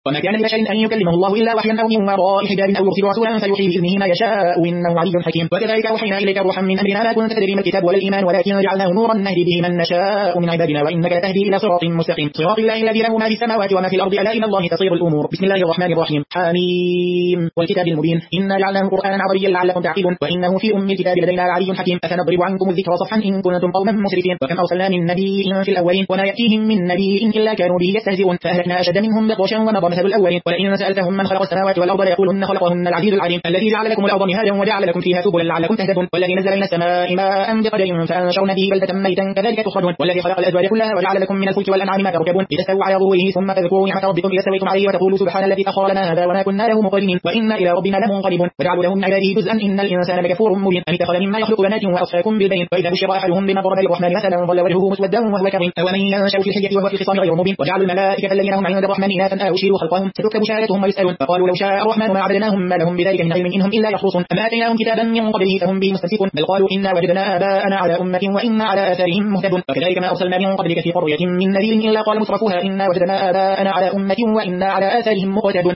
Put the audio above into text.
وما كان لبشر أن يكلمه الله إلا وحيا أو من وراء حجاب أو يرسل رسولا فيوحي بإذنه ما يشاء إنه علي حكيم. وكذلك أوحينا إليك روحا من أمرنا ما كنت تدري ما الكتاب ولا الإيمان ولكن جعلناه نورا نهدي به من نشاء من عبادنا وإنك لتهدي إلى صراط مستقيم صراط الله الذي له ما في السماوات وما في الأرض ألا إلى الله تصير الأمور. بسم الله الرحمن الرحيم. حميم والكتاب المبين إنا جعلناه قرآنا عربيا لعلكم تعقلون وإنه في الكتاب لدينا علي حكيم. أفنضرب عنكم الذكر صفحا إن كنتم قوما مسرفين. وكم أرسلنا من نبي في الأولين وما يأتيهم من نبي إلا كانوا به يستهزئون فأهلكنا أشد منهم بطشا ومضى مثل الأولين. ولئن سألتهم من خلق السماوات والأرض ليقولن خلقهن العزيز العليم الذي جعل لكم الأرض مهادا وجعل لكم فيها سبلا لعلكم تهتدون والذي نزل من السماء ماء بقدر فأنشرنا به بلدة ميتا كذلك تخرجون والذي خلق الأزواج كلها وجعل لكم من الفلك والأنعام ما تركبون لتستووا على ظهوره ثم تذكروا نعمة ربكم إذا استويتم عليه وتقولوا سبحان الذي سخر لنا هذا وما كنا له مقرنين وإنا إلى ربنا لمنقلبون. وجعلوا له من عباده جزءا إن الإنسان لكفور مبين أم اتخذ مما يخلق بنات وأصفاكم بالبين وإذا بشر أحدهم بما ضرب للرحمن مثلا ظل وجهه مسودا وهو كظيم أومن ينشأ في الحية وهو في خصام غير مبين. وجعلوا الملائكة الذين هم عند الرحمن إناثا أشهدوا خلقهم ستكتب شهادتهم ويسألون فقالوا لو شاء الرحمن ما عبدناهم ما لهم بذلك من علم إنهم إلا يخرصون أما آتيناهم كتابا من قبله فهم به مستمسكون بل قالوا إنا وجدنا آباءنا على أمة وإنا على آثارهم مهتدون. وكذلك ما أرسلنا من قبلك في قرية من نذير إلا قال مترفوها إنا وجدنا آباءنا على أمة وإنا على آثارهم مقتدون.